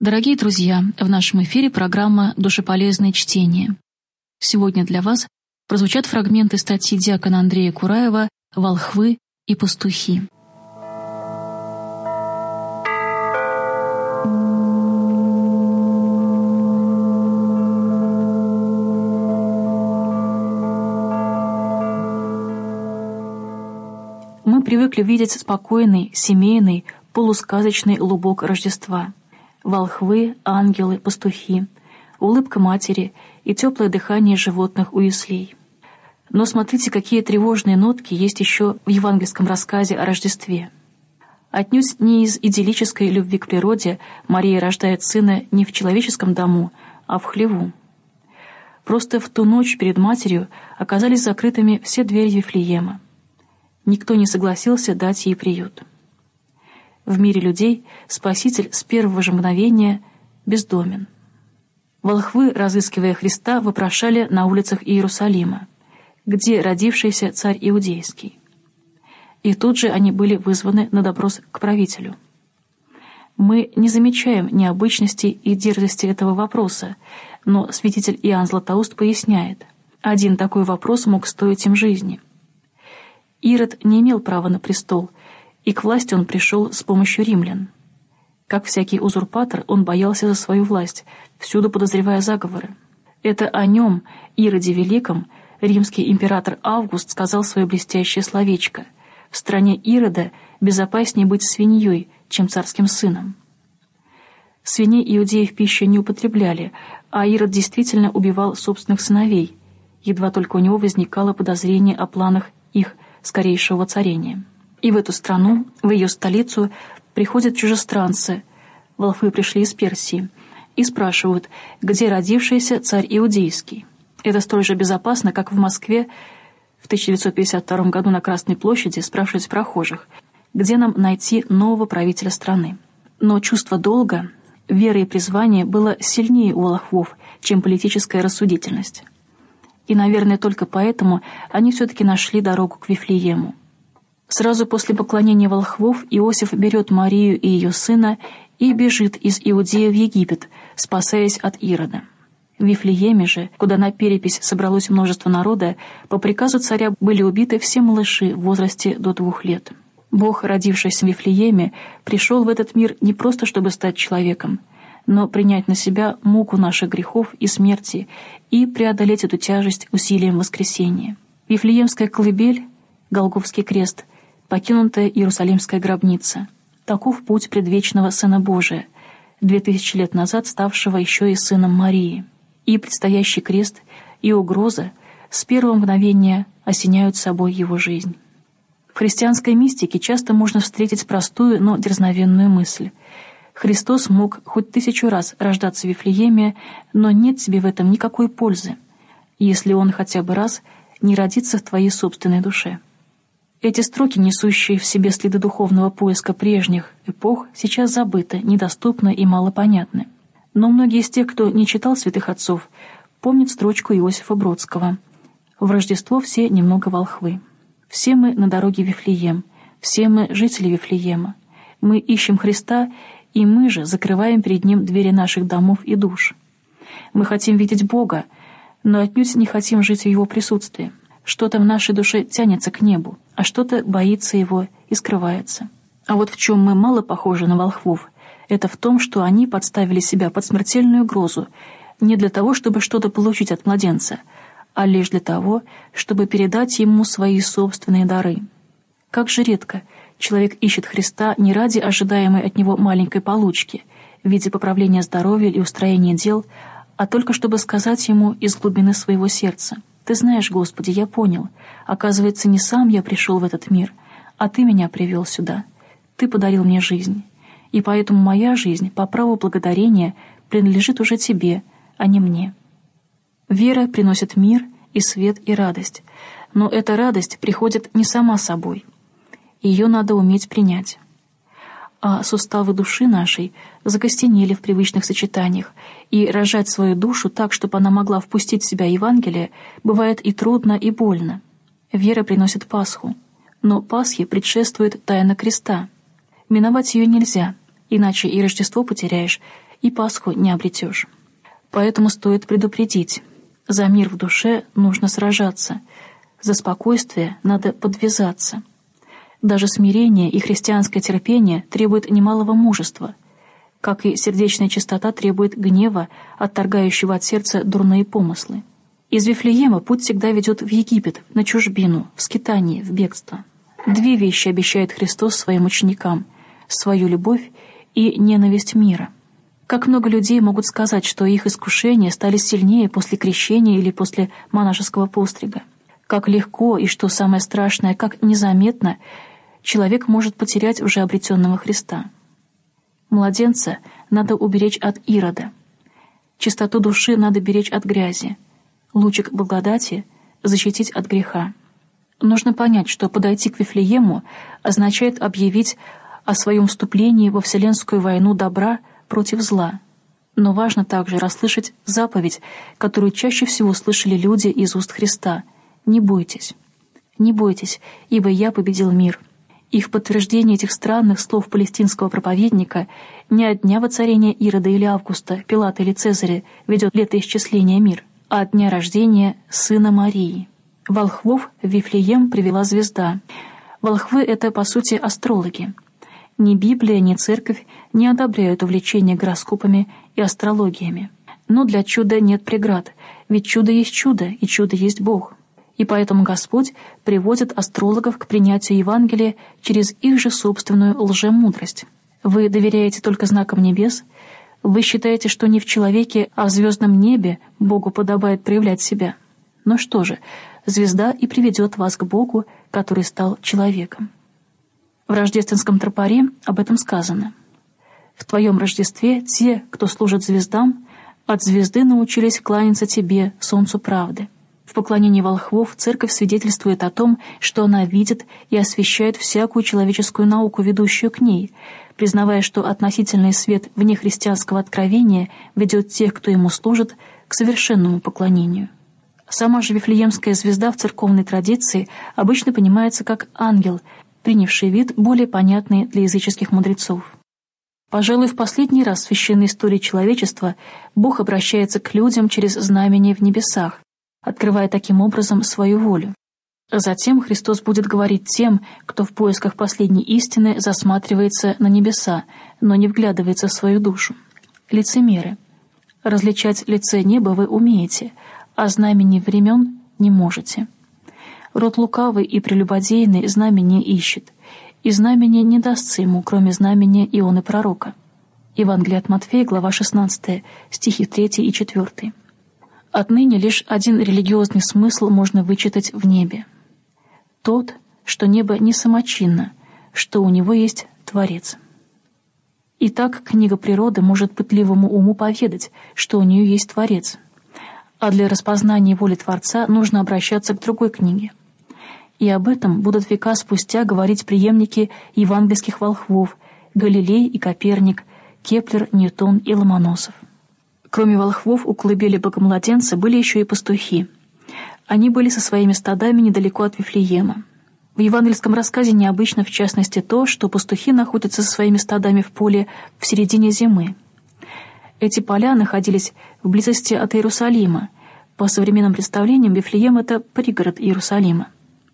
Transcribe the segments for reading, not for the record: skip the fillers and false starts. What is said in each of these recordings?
Дорогие друзья, в нашем эфире программа «Душеполезное чтение». Сегодня для вас прозвучат фрагменты статьи диакона Андрея Кураева «Волхвы и пастухи». Мы привыкли видеть спокойный, семейный, полусказочный лубок Рождества. Волхвы, ангелы, пастухи, улыбка матери и теплое дыхание животных у яслей. Но смотрите, какие тревожные нотки есть еще в евангельском рассказе о Рождестве. Отнюдь не из идиллической любви к природе Мария рождает сына не в человеческом дому, а в хлеву. Просто в ту ночь перед матерью оказались закрытыми все двери Вифлеема. Никто не согласился дать ей приют. В мире людей Спаситель с первого же мгновения бездомен. Волхвы, разыскивая Христа, вопрошали на улицах Иерусалима, где родившийся царь Иудейский. И тут же они были вызваны на допрос к правителю. Мы не замечаем необычности и дерзости этого вопроса, но святитель Иоанн Златоуст поясняет, один такой вопрос мог стоить им жизни. Ирод не имел права на престол, и к власти он пришел с помощью римлян. Как всякий узурпатор, он боялся за свою власть, всюду подозревая заговоры. Это о нем, Ироде Великом, римский император Август сказал свое блестящее словечко: «В стране Ирода безопаснее быть свиньей, чем царским сыном». Свиней иудеи в пищу не употребляли, а Ирод действительно убивал собственных сыновей, едва только у него возникало подозрение о планах их скорейшего воцарения. И в эту страну, в ее столицу, приходят чужестранцы, волхвы пришли из Персии, и спрашивают, где родившийся царь Иудейский. Это столь же безопасно, как в Москве в 1952 году на Красной площади спрашивать прохожих, где нам найти нового правителя страны. Но чувство долга, веры и призвания было сильнее у волхвов, чем политическая рассудительность. И, наверное, только поэтому они все-таки нашли дорогу к Вифлеему. Сразу после поклонения волхвов Иосиф берет Марию и ее сына и бежит из Иудеи в Египет, спасаясь от Ирода. В Вифлееме же, куда на перепись собралось множество народа, по приказу царя были убиты все малыши в возрасте до 2 лет. Бог, родившийся в Вифлееме, пришел в этот мир не просто чтобы стать человеком, но принять на себя муку наших грехов и смерти и преодолеть эту тяжесть усилием воскресения. Вифлеемская колыбель, Голгофский крест, покинутая Иерусалимская гробница. Таков путь предвечного Сына Божия, 2000 лет назад ставшего еще и сыном Марии. И предстоящий крест, и угроза с первого мгновения осеняют собой его жизнь. В христианской мистике часто можно встретить простую, но дерзновенную мысль. Христос мог хоть 1000 раз рождаться в Вифлееме, но нет тебе в этом никакой пользы, если Он хотя бы раз не родится в твоей собственной душе. Эти строки, несущие в себе следы духовного поиска прежних эпох, сейчас забыты, недоступны и малопонятны. Но многие из тех, кто не читал святых отцов, помнят строчку Иосифа Бродского: «В Рождество все немного волхвы. Все мы на дороге в Вифлеем, все мы жители Вифлеема. Мы ищем Христа, и мы же закрываем перед Ним двери наших домов и душ. Мы хотим видеть Бога, но отнюдь не хотим жить в Его присутствии. Что-то в нашей душе тянется к небу, а что-то боится его и скрывается. А вот в чем мы мало похожи на волхвов, это в том, что они подставили себя под смертельную угрозу не для того, чтобы что-то получить от младенца, а лишь для того, чтобы передать ему свои собственные дары. Как же редко человек ищет Христа не ради ожидаемой от него маленькой получки в виде поправления здоровья и устроения дел, а только чтобы сказать ему из глубины своего сердца: «Ты знаешь, Господи, я понял. Оказывается, не сам я пришел в этот мир, а Ты меня привел сюда. Ты подарил мне жизнь. И поэтому моя жизнь по праву благодарения принадлежит уже Тебе, а не мне». Вера приносит мир и свет и радость. Но эта радость приходит не сама собой. Ее надо уметь принять. А суставы души нашей закостенели в привычных сочетаниях, и рожать свою душу так, чтобы она могла впустить в себя Евангелие, бывает и трудно, и больно. Вера приносит Пасху, но Пасхе предшествует тайна креста. Миновать ее нельзя, иначе и Рождество потеряешь, и Пасху не обретешь. Поэтому стоит предупредить: за мир в душе нужно сражаться, за спокойствие надо подвязаться. Даже смирение и христианское терпение требуют немалого мужества, как и сердечная чистота требует гнева, отторгающего от сердца дурные помыслы. Из Вифлеема путь всегда ведет в Египет, на чужбину, в скитание, в бегство. 2 вещи обещает Христос своим ученикам: свою любовь и ненависть мира. Как много людей могут сказать, что их искушения стали сильнее после крещения или после монашеского пострига. Как легко и, что самое страшное, как незаметно человек может потерять уже обретенного Христа. Младенца надо уберечь от Ирода. Чистоту души надо беречь от грязи. Лучик благодати защитить от греха. Нужно понять, что подойти к Вифлеему означает объявить о своем вступлении во вселенскую войну добра против зла. Но важно также расслышать заповедь, которую чаще всего слышали люди из уст Христа: «Не бойтесь, не бойтесь, ибо я победил мир». И в подтверждение этих странных слов палестинского проповедника не от дня воцарения Ирода или Августа, Пилата или Цезаря ведет летоисчисление мир, а от дня рождения сына Марии. Волхвов в Вифлеем привела звезда. Волхвы — это, по сути, астрологи. Ни Библия, ни Церковь не одобряют увлечение гороскопами и астрологиями. Но для чуда нет преград, ведь чудо есть чудо, и чудо есть Бог. И поэтому Господь приводит астрологов к принятию Евангелия через их же собственную лжемудрость. Вы доверяете только знакам небес? Вы считаете, что не в человеке, а в звездном небе Богу подобает проявлять себя? Ну что же, звезда и приведет вас к Богу, который стал человеком. В рождественском тропаре об этом сказано: «В твоем Рождестве те, кто служит звездам, от звезды научились кланяться тебе, солнцу правды». В поклонении волхвов Церковь свидетельствует о том, что она видит и освящает всякую человеческую науку, ведущую к ней, признавая, что относительный свет вне христианского откровения ведет тех, кто ему служит, к совершенному поклонению. Сама же Вифлеемская звезда в церковной традиции обычно понимается как ангел, принявший вид более понятный для языческих мудрецов. Пожалуй, в последний раз в священной истории человечества Бог обращается к людям через знамения в небесах, открывая таким образом свою волю. Затем Христос будет говорить тем, кто в поисках последней истины засматривается на небеса, но не вглядывается в свою душу. Лицемеры. Различать лице неба вы умеете, а знамений времен не можете. Род лукавый и прелюбодейный знамения ищет, и знамение не дастся ему, кроме знамения Ионы пророка. Евангелие от Матфея, глава 16, стихи 3 и 4. Отныне лишь один религиозный смысл можно вычитать в небе. Тот, что небо не самочинно, что у него есть Творец. Итак, книга природы может пытливому уму поведать, что у нее есть Творец. А для распознания воли Творца нужно обращаться к другой книге. И об этом будут века спустя говорить преемники евангельских волхвов Галилей и Коперник, Кеплер, Ньютон и Ломоносов. Кроме волхвов, у колыбели Богомладенца были еще и пастухи. Они были со своими стадами недалеко от Вифлеема. В евангельском рассказе необычно, в частности, то, что пастухи находятся со своими стадами в поле в середине зимы. Эти поля находились в близости от Иерусалима. По современным представлениям, Вифлеем — это пригород Иерусалима.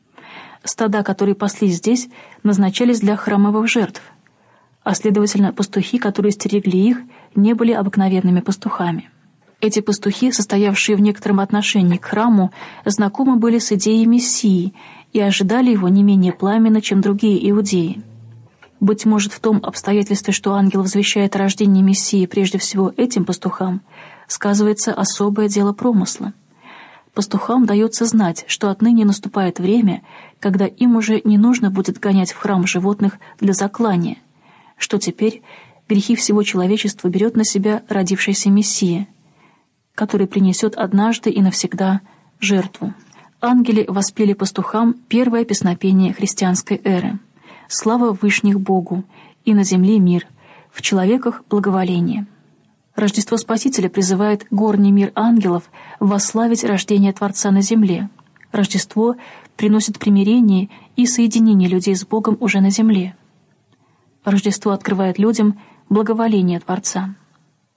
Стада, которые паслись здесь, назначались для храмовых жертв, а, следовательно, пастухи, которые стерегли их, не были обыкновенными пастухами. Эти пастухи, состоявшие в некотором отношении к храму, знакомы были с идеей Мессии и ожидали его не менее пламенно, чем другие иудеи. Быть может, в том обстоятельстве, что ангел возвещает о рождении Мессии прежде всего этим пастухам, сказывается особое дело промысла. Пастухам дается знать, что отныне наступает время, когда им уже не нужно будет гонять в храм животных для заклания, что теперь грехи всего человечества берет на себя родившийся Мессия, который принесет однажды и навсегда жертву. Ангели воспели пастухам первое песнопение христианской эры. Слава вышних Богу, и на земле мир, в человеках благоволение. Рождество Спасителя призывает горний мир ангелов восславить рождение Творца на земле. Рождество приносит примирение и соединение людей с Богом уже на земле. Рождество открывает людям благоволение Творца.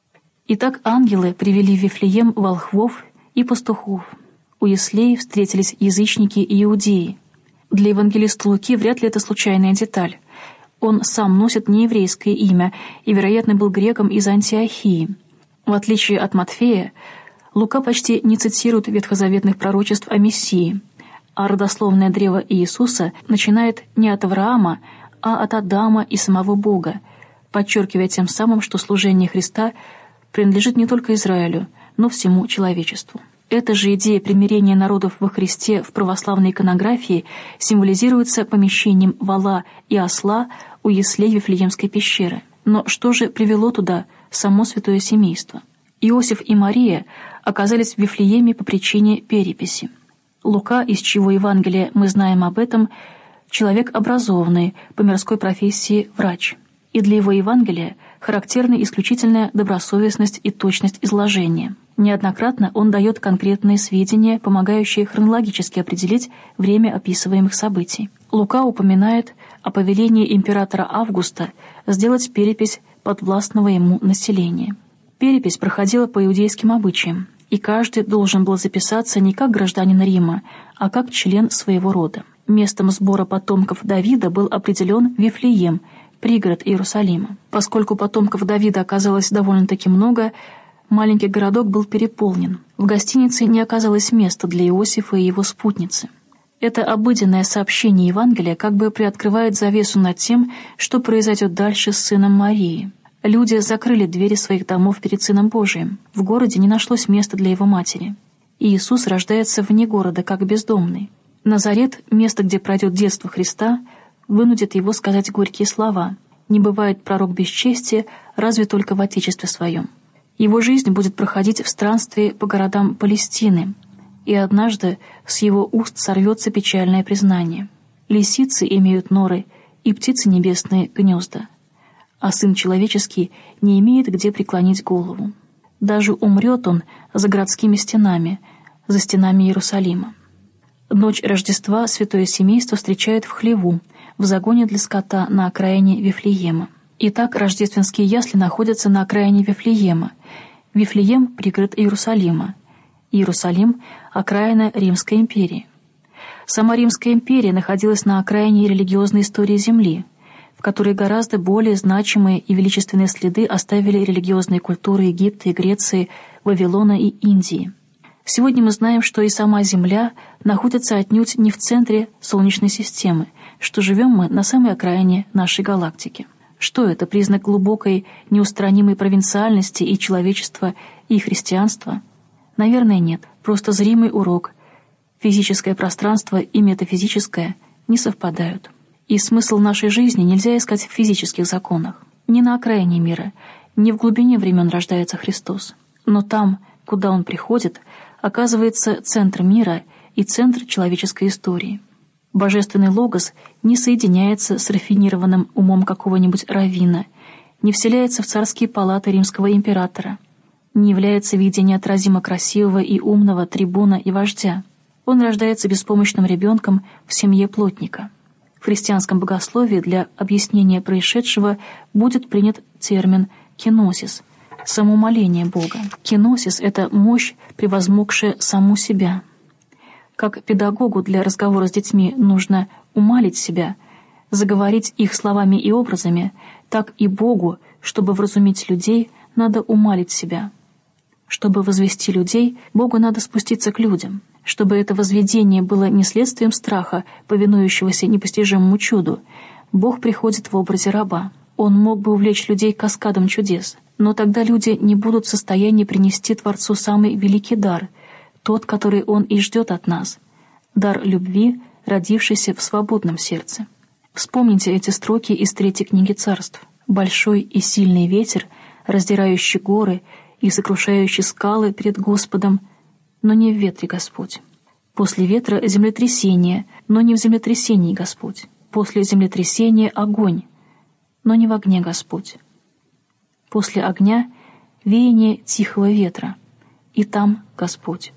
Итак, ангелы привели в Вифлеем волхвов и пастухов. У яслей встретились язычники и иудеи. Для евангелиста Луки вряд ли это случайная деталь. Он сам носит нееврейское имя и, вероятно, был греком из Антиохии. В отличие от Матфея, Лука почти не цитирует ветхозаветных пророчеств о Мессии, а родословное древо Иисуса начинает не от Авраама, а от Адама и самого Бога, подчеркивая тем самым, что служение Христа принадлежит не только Израилю, но всему человечеству. Эта же идея примирения народов во Христе в православной иконографии символизируется помещением вола и осла у яслей Вифлеемской пещеры. Но что же привело туда само святое семейство? Иосиф и Мария оказались в Вифлееме по причине переписи. Лука, из чьего Евангелия мы знаем об этом, человек образованный, по мирской профессии врач. И для его Евангелия характерны исключительная добросовестность и точность изложения. Неоднократно он дает конкретные сведения, помогающие хронологически определить время описываемых событий. Лука упоминает о повелении императора Августа сделать перепись подвластного ему населения. Перепись проходила по иудейским обычаям, и каждый должен был записаться не как гражданин Рима, а как член своего рода. Местом сбора потомков Давида был определен Вифлеем, пригород Иерусалима. Поскольку потомков Давида оказалось довольно-таки много, маленький городок был переполнен. В гостинице не оказалось места для Иосифа и его спутницы. Это обыденное сообщение Евангелия как бы приоткрывает завесу над тем, что произойдет дальше с сыном Марии. Люди закрыли двери своих домов перед Сыном Божиим. В городе не нашлось места для его матери. И Иисус рождается вне города, как бездомный. Назарет, место, где пройдет детство Христа, вынудит его сказать горькие слова: «Не бывает пророк без чести, разве только в Отечестве своем». Его жизнь будет проходить в странстве по городам Палестины, и однажды с его уст сорвется печальное признание: «Лисицы имеют норы, и птицы небесные — гнезда, а Сын Человеческий не имеет где преклонить голову». Даже умрет он за городскими стенами, за стенами Иерусалима. Ночь Рождества святое семейство встречает в хлеву, в загоне для скота на окраине Вифлеема. Итак, рождественские ясли находятся на окраине Вифлеема. Вифлеем — пригород Иерусалима. Иерусалим — окраина Римской империи. Сама Римская империя находилась на окраине религиозной истории Земли, в которой гораздо более значимые и величественные следы оставили религиозные культуры Египта и Греции, Вавилона и Индии. Сегодня мы знаем, что и сама Земля находится отнюдь не в центре Солнечной системы, что живем мы на самой окраине нашей галактики. Что это, признак глубокой, неустранимой провинциальности и человечества, и христианства? Наверное, нет. Просто зримый урок. Физическое пространство и метафизическое не совпадают. И смысл нашей жизни нельзя искать в физических законах. Не на окраине мира, не в глубине времен рождается Христос. Но там, куда Он приходит, оказывается центр мира и центр человеческой истории. Божественный логос не соединяется с рафинированным умом какого-нибудь раввина, не вселяется в царские палаты римского императора, не является в виде неотразимо красивого и умного трибуна и вождя. Он рождается беспомощным ребенком в семье плотника. В христианском богословии для объяснения происшедшего будет принят термин «кеносис» — самоумоление Бога. Кеносис — это мощь, превозмогшая саму себя. Как педагогу для разговора с детьми нужно умалить себя, заговорить их словами и образами, так и Богу, чтобы вразумить людей, надо умалить себя. Чтобы возвести людей, Богу надо спуститься к людям. Чтобы это возведение было не следствием страха, повинующегося непостижимому чуду, Бог приходит в образе раба. Он мог бы увлечь людей каскадом чудес, но тогда люди не будут в состоянии принести Творцу самый великий дар, тот, который Он и ждет от нас, дар любви, родившийся в свободном сердце. Вспомните эти строки из 3 книги Царств. «Большой и сильный ветер, раздирающий горы и сокрушающий скалы перед Господом, но не в ветре Господь. После ветра землетрясение, но не в землетрясении Господь. После землетрясения огонь, но не в огне Господь. После огня веяние тихого ветра, и там Господь».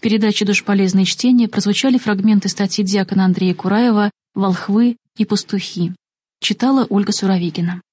передаче «Душполезные чтения» прозвучали фрагменты статьи диакона Андрея Кураева «Волхвы и пастухи». Читала Ольга Суровикина.